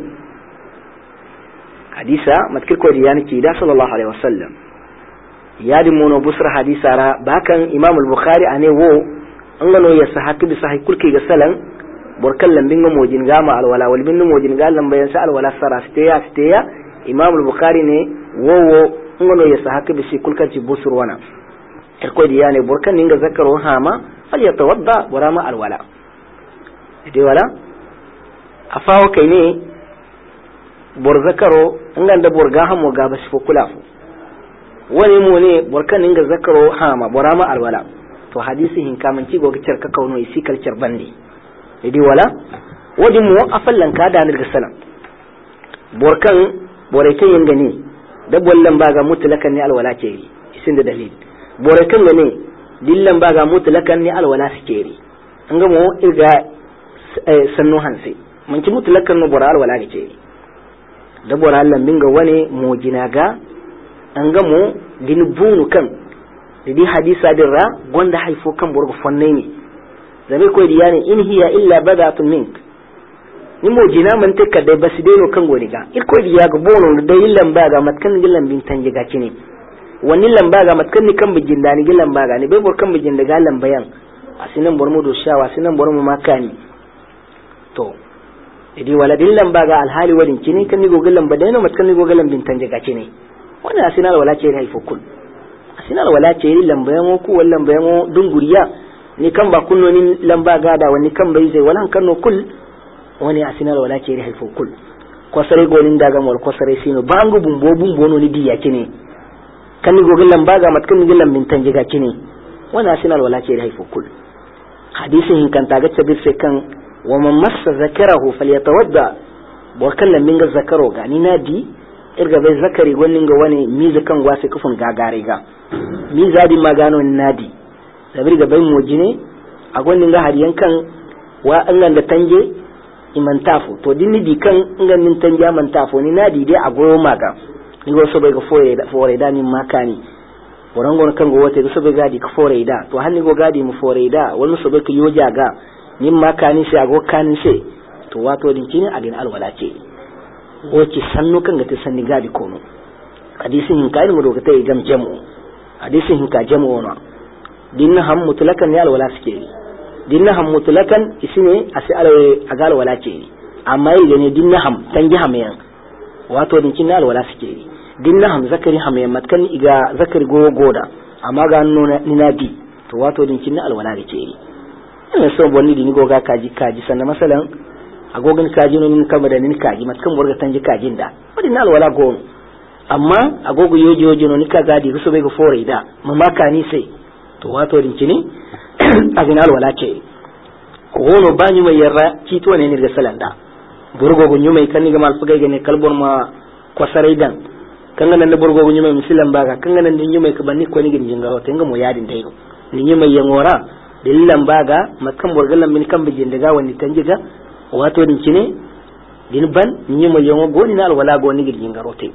hadisa matkir ko diyani ki da sallallahu alaihi wasallam yadi mono busra hadisa ra bakan imam al-bukhari ane wo angano ya sahatu bi sahih kulki ga salan borkan lambin ga mojin gama alwala wal bin mojin ga lambayan sa alwala sara steya imam al-bukhari ne wo angano ya sahatu bi shi kulka ci busur wana ko diyani borkan ninga zakaro hama fal yatawadda warama alwala dai wala afawo kai ne bor zakaro nganda borga hamo ga bashi fo kulafu wani mu ne borkan ninga zakaro hama borama alwala to hadisi hin kamanci go gicar ka kauno isi kalcar bandi idi wala wadi mu afallan ka da nirga salam borkan borekan yanga ne da bollan baga mutlakan ne alwala ce isin da dalil borekan ne dillan baga mutlakan ne alwala ce an ga mu irga sannu hanse mun ci mutlakan no bora alwala ce da bora Allah binga wani mu jinaga an ga mu din bunu kan di hadisa dirra gonda haifo kan borgo fonne ne zabe ko diya ne in hiya illa badatun mink ni mo jina man tekka dai basideno kan goni ga il ko diya ga bono da illan baga matkan gillan bin tanje ga cine wani lamba ga matkan ni kan bijin dani gillan baga ne bai bor kan bijin daga lambayan asinan bor mu do shawa asinan bor mu makani to idi wala dillan baga alhali wadin cine kan ni go gillan badeno matkan ni go gillan bin tanje ga cine wannan asinan wala ce haifo kul sinar wala ce yi lambayan ko wallan bayan dunguriya ni kan ba kunnonin lamba gada wani kan bai zai wala kan no kul wani asinar wala ce yi haifo kul kwasare gonin daga mor kwasare sino bangu bumbo no ni diya kine kan ni gogin lamba ga matkan ni lambin tanje ga kine wani asinar wala ce yi haifo kul hadisin kan taga tabir sai kan wa man massa zakarahu falyatawadda bo kan lambin ga zakaro ga ni nadi irga bai zakari gwanin ga wani miza kan gwasa kufin gagare ga miza di magano nadi sabir ga bai mojine a gwanin ga hariyan kan wa angan da tanje imantafu to din ni di kan angan nin tanja mantafo ni nadi dai a goyo maga ni go so bai ga fore da ni makani waran gon kan go wote so bai gadi ka fore da to hanni go gadi mu fore da wani so bai ka yoja ga nin makani sai ago kanin sai to wato din kini adin alwala ce wace sannu kan ga ta sanni gadi kono hadisin hin kai mu doka tai gam jamu hadisin hin ka jamu ona dinna ham mutlakan ne alwala suke dinna ham mutlakan isine asi agal wala ce amma yi ne dinna ham tangi ham yan wato din kin alwala suke dinna ham zakari ham yan matkan iga zakari goda amma ga nuna ninadi to wato din kin alwala ga ce ina so bonni din goga kaji sannan masalan agogin kaji no nin kama da nin kaji matkan borga tanji kajin da wadin alwala go amma agogo yoji no nika gadi so bai ga fore da mamaka ni sai to wato din kini azin alwala ce wono bani mai yarra kito ne nirga salanda borgo gunyu mai kan ga mal fugai ne kalbon ma kwasarai dan kan nan da borgo gunyu mai misilan baga kan nan din yumai ka banni ko ni gin jinga hoto nga mo yadin dai ni yumai yangora dillan baga matkan borgalan min kan bijin daga wani tanjiga wato din kine din ban ni mai yango goni na alwala goni gidin garote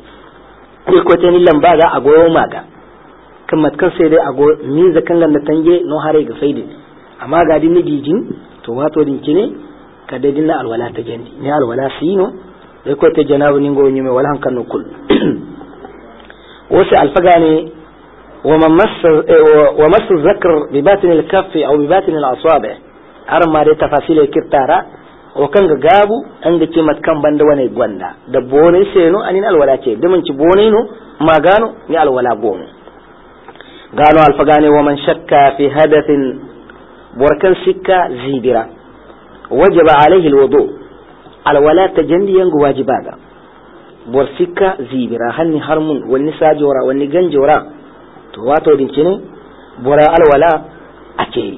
ko te ni lamba ga agoyo maga kan matkan sai dai ago ni zakan nan tanje no hare ga faidi amma ga din gijin to wato din kine kada dinna alwala ta jandi ni alwala sino dai ko ta janabu ningo nyume wala hankan no kul wasi alfagani ومس الذكر بباطن الكف أو بباطن الأصابع أرمى دي تفاصيل كتارا وكان غابو عند كلمة كم بندواني غواندا دبوني سينو أنين الولاتي دمنش بونينو ما غانو ني الولا بونو قالوا الفغاني ومن شك في حدث بركن سكة زيبرا وجب عليه الوضوء الولا تجندي ينغ واجباغا بور سكة زيبرا هني هرمون والنساء جورا والنغن جورا to wato dinki ne bora alwala ake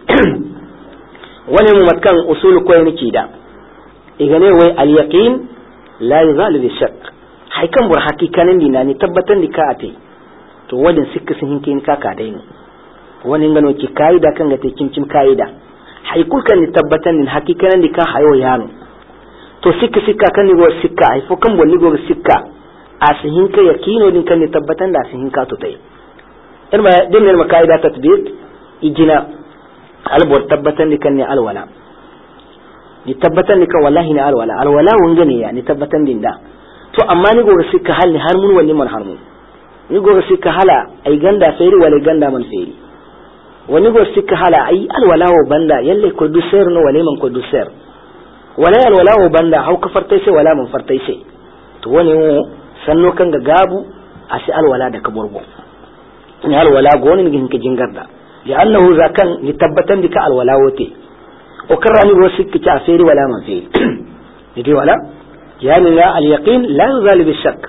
wani mu matkan usul koyi niki da igane wai al-yaqin la yuzalu bi shakk haikan bur hakikanin dina ni tabbatan di ka ate to wadin sikka sun hinke ni kaka dai ne wani ngano ki kaida kan ga te kimkim kaida haikul kan ni tabbatan din hakikanin di ka hayo yano to sikka kan ni go sikka ai fo kan bonni go sikka asihin ka yakino din kan ni tabbatan da asihin ka to tai irma din ilma kaida tatbiq ijina albor tabbatan ni kan ni alwala ni tabbatan ni kan wallahi ni alwala wangane ya ni tabbatan din da to amma ni goga sikka hal ni har mun wani man har mun ni goga sikka hala ai ganda sayri wala ganda man sayri wani goga sikka hala ai alwala wa banda yalle ko du sayr no wala man ko du sayr wala alwala wa banda hau ka fartai sai wala man fartai sai to wani sanno kan ga gabu asi alwala da kaburgo ni alwala goni ni ginka jingarda li'annahu zakan ni tabbatan dika alwala wote o karani go sikki ta feri wala man feri didi wala yani la al-yaqin la yuzal bi shakk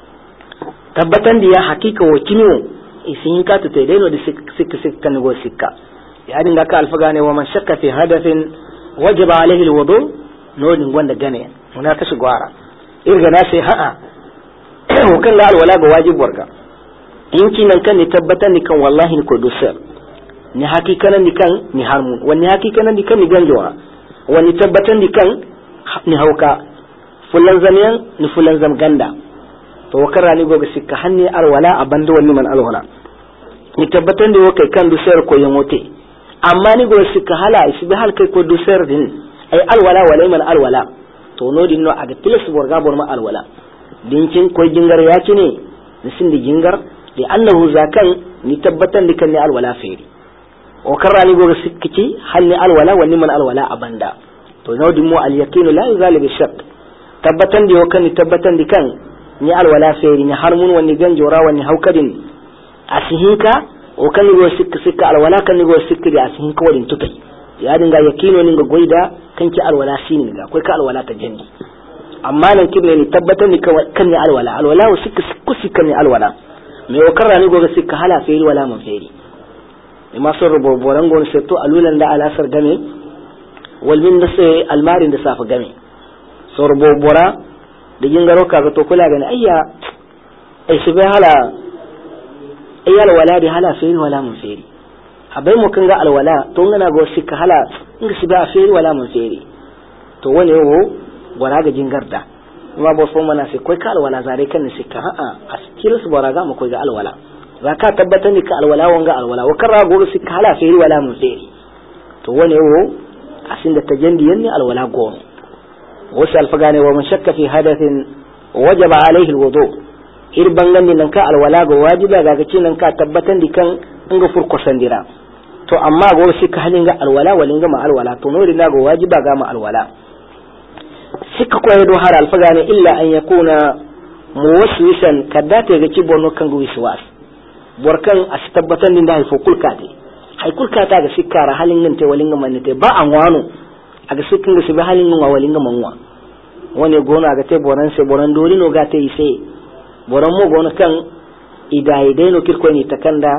tabbatan diya hakika wakiniyo isin ka ta dai no di sikki kan go sikka yani ngaka alfagane wa man shakka fi hadathin wajaba alayhi al-wudu no din gonda gane muna kashi gwara irga na sai ha'a kan la alwala ga wajib warga inki nan kan ni tabbatan ni kan wallahi ni ko dusar ni hakikanan ni kan ni harmun wani hakikanan ni kan ni ganjowa wani tabbatan ni kan ni hauka fulan zamiyan ni fulan zam ganda to wakara ni goga sikka hanni alwala abanda wani man alwala ni tabbatan da kai kan dusar ko yamote amma ni goga sikka hala isbi hal kai ko dusar din ai alwala wala man alwala to no din no aga tilas borga borma alwala dinkin ko jingar ya ci ne ni sindi jingar li annahu zakan ni tabbatan likan ni alwala feri o karrani goga sikki halni alwala wani man alwala abanda to nawdi mu al yaqinu la yuzalu bi shakk tabbatan di wakan ni tabbatan di kan ni alwala feri ni harmun wani ganjora wani haukadin asihinka o kan ni go sikka alwala kan ni go sikki di asihinka wadin tutai ya dinga yaqino ni go goida kanki alwala shine ga kai ka alwala ta jandi amma nan kibne ni tabbatan ni kan ni alwala wa sikka ni alwala me o karrani goga sikka hala feri wala man feri ma sun rubo boran gon seto alulan da alasar game wal min da sai almarin da safa game so rubo bora da jingaro kaga to kula gani ayya ai shi bai hala ayyal wala da hala feri wala mun feri abai mu kan ga alwala to ngana go sikka hala inga shi ba feri wala mun feri to wani wo bora ga jingarda kuma bo fo mana sai koi ka alwala zare kan ni sikka a askil su bora ga mu koi ga alwala zaka tabbatar ni ka alwala wanga alwala wa karra go su kala feri wala mun feri to wane wo asin da tajandiyan ni alwala go wasu alfagane wa man shakka fi hadathin wajaba alaihi alwudu ir bangan ni nan ka alwala go wajiba ga kace nan ka tabbatar di kan inga furko sandira to amma go su ka halin ga alwala walinga ma alwala to no dinga go wajiba ga ma alwala sikka ko yedo har alfagane illa an yakuna muwaswisan kadata ga ci bonno kan go wiswas borkan a tabbatan din da haifo kulkate hay kulkata ga sikkara halin nan te walinga manne ba an wano aga sikkin ga sibe halin nan walinga manwa wone gona ga te boran se boran dori no ga te ise boran mo gona kan idai dai no kirko ni takanda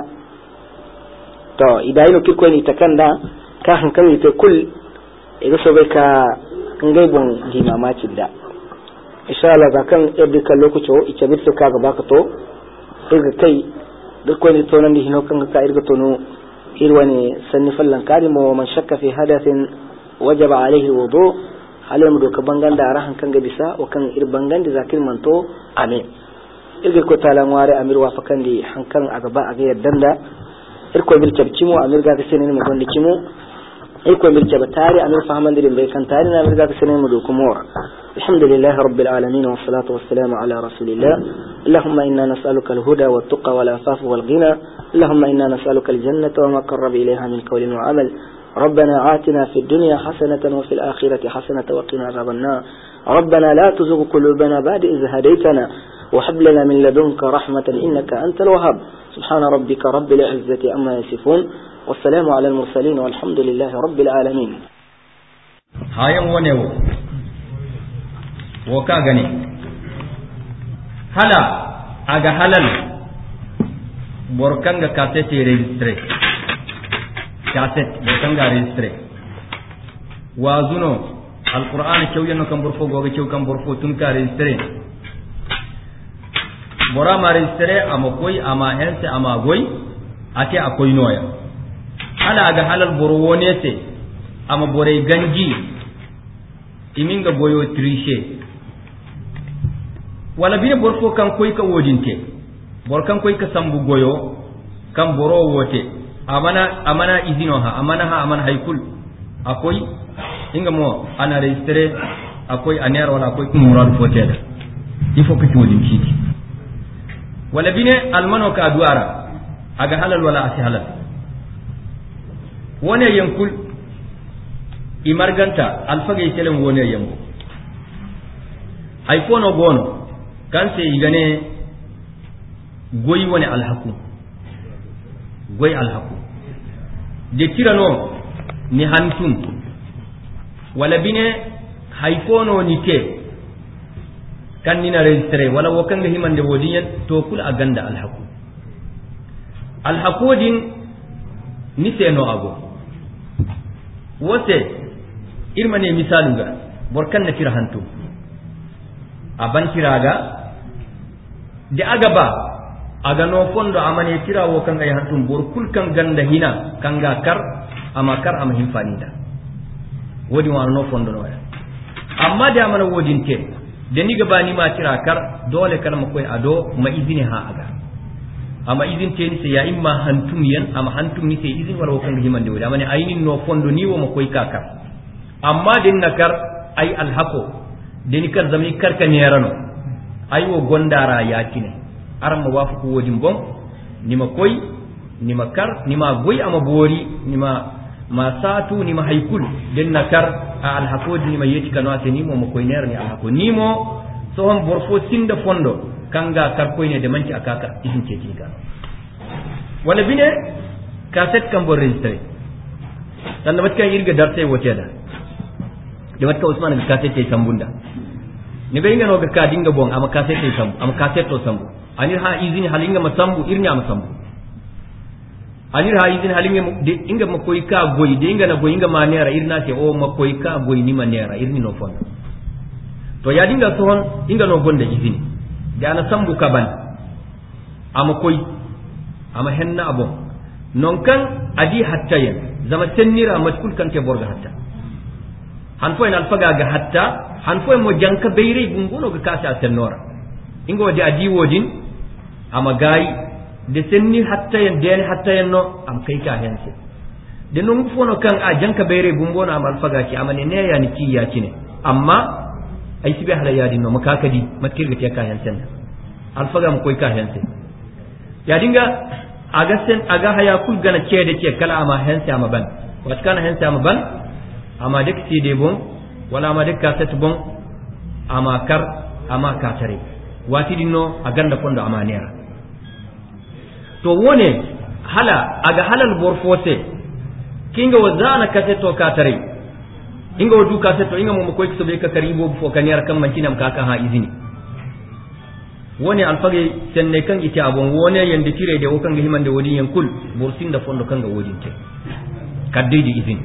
to idai no kirko ni takanda ka han kan te kul ega so be ka ngai bon di mamaci da insha Allah ga kan yadda kan lokaci o ita bitu ka ga baka to daga kai duk wani tonon da hino kan ka irga tono irwani sanni fallan karimo man shakka fi hadathin wajaba alaihi wudu halim do ka banganda arahan kan ga bisa o kan ir bangandi zakir manto amin irga ko talan ware amir wa fakan di hankan a gaba a ga yaddanda ir ko bil tabcimo amir ga sai ne mu gondi kimo إلكم بالكبتاري أمير فهم دين بيكن تاري نامر ذاك سنين مدوكم ورا. الحمد لله رب العالمين والصلاة والسلام على رسول الله. اللهم إنا نسألك الهدى والتقى والعفاف والغنى. اللهم إنا نسألك الجنة وما قرب إليها من قول وعمل. ربنا آتنا في الدنيا حسنة وفي الآخرة حسنة وقنا عذاب النار. ربنا لا تزغ قلوبنا بعد إذ هديتنا وهب لنا من لدنك رحمة إنك أنت الوهاب. سبحان ربك رب العزة عما يصفون والسلام على المرسلين والحمد لله رب العالمين. هايم ونيو وكاغني هلا أجا هلال بوركانغا كاسيت ريجستري كاسيت بوركانغا ريجستري وازونو القرآن كيوينو كم برفو غوغي كيو كم برفو تنكا ريجستري بورا ما ريجستري أما كوي أما هنس أما غوي أتي أكوي نويا هلا أجا هلال بروونيتي أما بوري غنجي iminga boyo triche wala bine borfo kan koy ka wodinte bor kan koy ka sambu goyo kan boro wote amana izino ha amana haykul akoy inga mo ana registre akoy aner wala akoy mural fotela il faut que tu wodin kiti wala bine almano ka duara aga halal wala asi halal wone yankul imarganta alfaga yitelen wone yambo hay fono gono kanse igane goyi woni alhaku de tirano ni hantum wala bine hay fono ni te kan ni na registre wala wakanga himande wodiyan to kul aganda alhaku din ni seno ago wote irmane misalu ga borkan na tira hantu aban tiraga de aga ba aga no fondo amane tira wo kan ay hantu bor kul kan ganda hina kanga kar ama himfanida wodi wa no fondo no amma da amana wodinte de ni ga bani ma tira kar dole kar makoy ado ma izini ha aga ama izin te ni se ya imma hantum yan ama hantum ni se izin wala wo kan himande wodi amane ayni no fondo ni wo makoy kakar amma din nakar ay alhaqo din kar zami karka nerano ay wo gondara yakine aram ma wafu wodin bon nima koy nima kar nima goy ama bori nima ma satu nima haykul din nakar alhaqo nima yeti kanu ateni mo koy nerni alhaqo nimo so hon borfo sinda fondo kanga kar koy ne de manci akaka idin ce tinga wala bine cassette kan bo registré tan namat kan irga darte wotela de watka Usman ga cassette sambunda ni be ngano ga ka dinga bon ama cassette sambu ama cassette to sambu anir ha izini halinga masambu irnya masambu anir ha izini halinga de inga makoy ka goy de inga na goy inga manera irna te o makoy ka goy ni manera irni no fon to ya dinga sohon inga no gonda izini da na sambu kaban ama koy ama henna abo non kan adi hattayen zama tennira matkul kan te borga hatta han fo en alfaga ga hatta han fo mo janka beyre bungono ga kasa tennora ingo wadi adi wodin ama gayi de senni hattayen den hattayen no am kai ka hense de non fono kan a janka beyre bungono am alfaga ki amane ne ya ni ki ya kine amma ay sibe hala yadi no makakadi matkirga te ka hensen alfaga mo koy ka hense ya dinga aga haya kul gana cede ce kala ama hense ama ban wat kana hense ama ban ama dek cede bon wala ama dek cassette bon ama kar ama katare wati dinno aganda fondo ama nera to wone hala aga halal borfose kinga wazana cassette to katare inga wadu cassette to inga mo ko ikso be ka karibo fo kanera kan mancinam kaka ha izini woni alfage senne kan ite abon woni yande tire de wokan ga himande wodi yankul bursin da fondo kan ga wodi te kadde di izin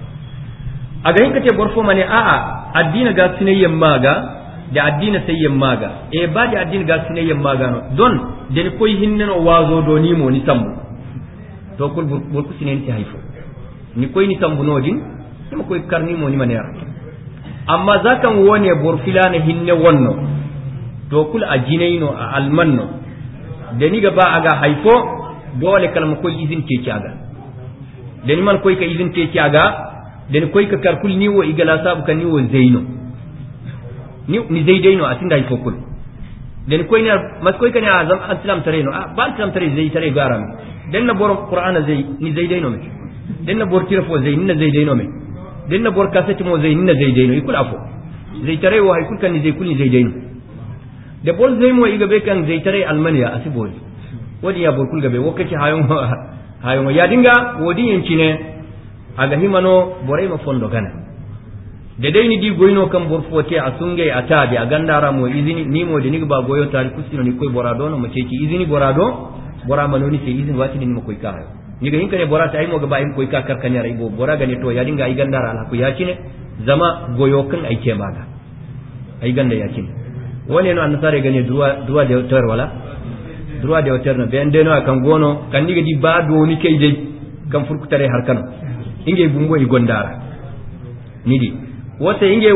aga hinka te borfo mane a addina ga sinayyan maga da addina sayyan maga e ba da addina ga sinayyan maga no don de ni koy hinneno wazo do ni mo ni sambu to kul burku sinen ti hayfo ni koy ni sambu nodin ni koy karni mo ni manera amma zakan woni borfilana hinne wonno to kul a jinaino a almanno da ni gaba aga haifo dole kalma koy izin teki aga da ni man koy ka izin teki aga den koy ka karkul ni wo igala sabu kan ni wo zaino ni zaidaino atinda ifokul den koy ne mas koy kan azam islam tare no ba islam tare zai tare garam den na bor qur'ana zai ni zaidaino me den na bor tira fo zai ni zaidaino me den na bor kasati mo zai ni zaidaino ikul afo zai tare wa ikul kan ni zai kul ni zaidaino de bor zai mo iga be kan zai tare almaniya asiboli wodi ya bor kul gabe wokaci hayon ya dinga wodi yanci ne aga himano borai ma fondo gana de dai ni di goyno kan bor fote a sungai a tabi a gandara mo izini ni mo de ni ba goyo tari kusino ni koy borado no mo ceci izini borado bora manoni se izini wati ni mo koy ka ni ga hinka ne bora ta ay mo ga ba in koy ka karkanya rai bo bora gane to ya dinga ay gandara ala ku ya cine zama goyo kan ay ce maga ay ganda ya cine woni no annasare gane duwa de hotel wala duwa de hotel no ben de no kan gono kan diga di ba do ni kay dai kan furkutare har kano inge bumbo i gondara nidi wote inge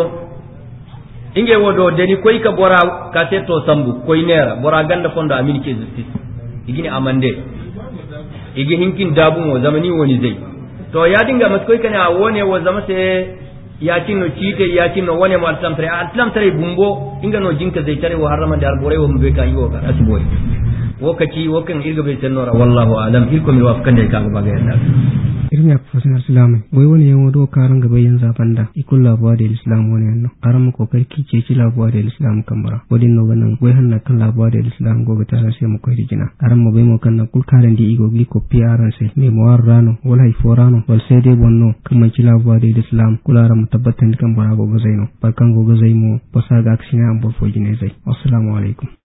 wodo deni koy ka bora ka setto sambu koy nera bora ganda fondo amini ke justice igini amande igi hinkin dabu mo zamani woni zai to ya dinga mas koy kana wone wo zama se ya tinno cite ya tinno wone mo islam tare bumbo inga no jinka zai tare wo harama dar bore wo mbe kan yo ka asboy wokaci wokan irga be sennora wallahu alam irko mi wafkan dai kaga baga yanda irin ya fasin islam wai wani yan wado karan gaba yin zaban da ikul labuwa da islam wani yanno aran ko karki ce ci labuwa da islam kamara wadin no ganan wai hanna kan labuwa da islam gobe ta sai mu koyi jina aran mu bai mu kan kul karan di igo gli ko piaran sai me mo warrano wala hay forano wal sai dai bonno kuma ci labuwa da islam kularan mu tabbatan kan bara gobe zaino barkan gobe zaimo basa ga aksina an bo fo jine zai assalamu alaikum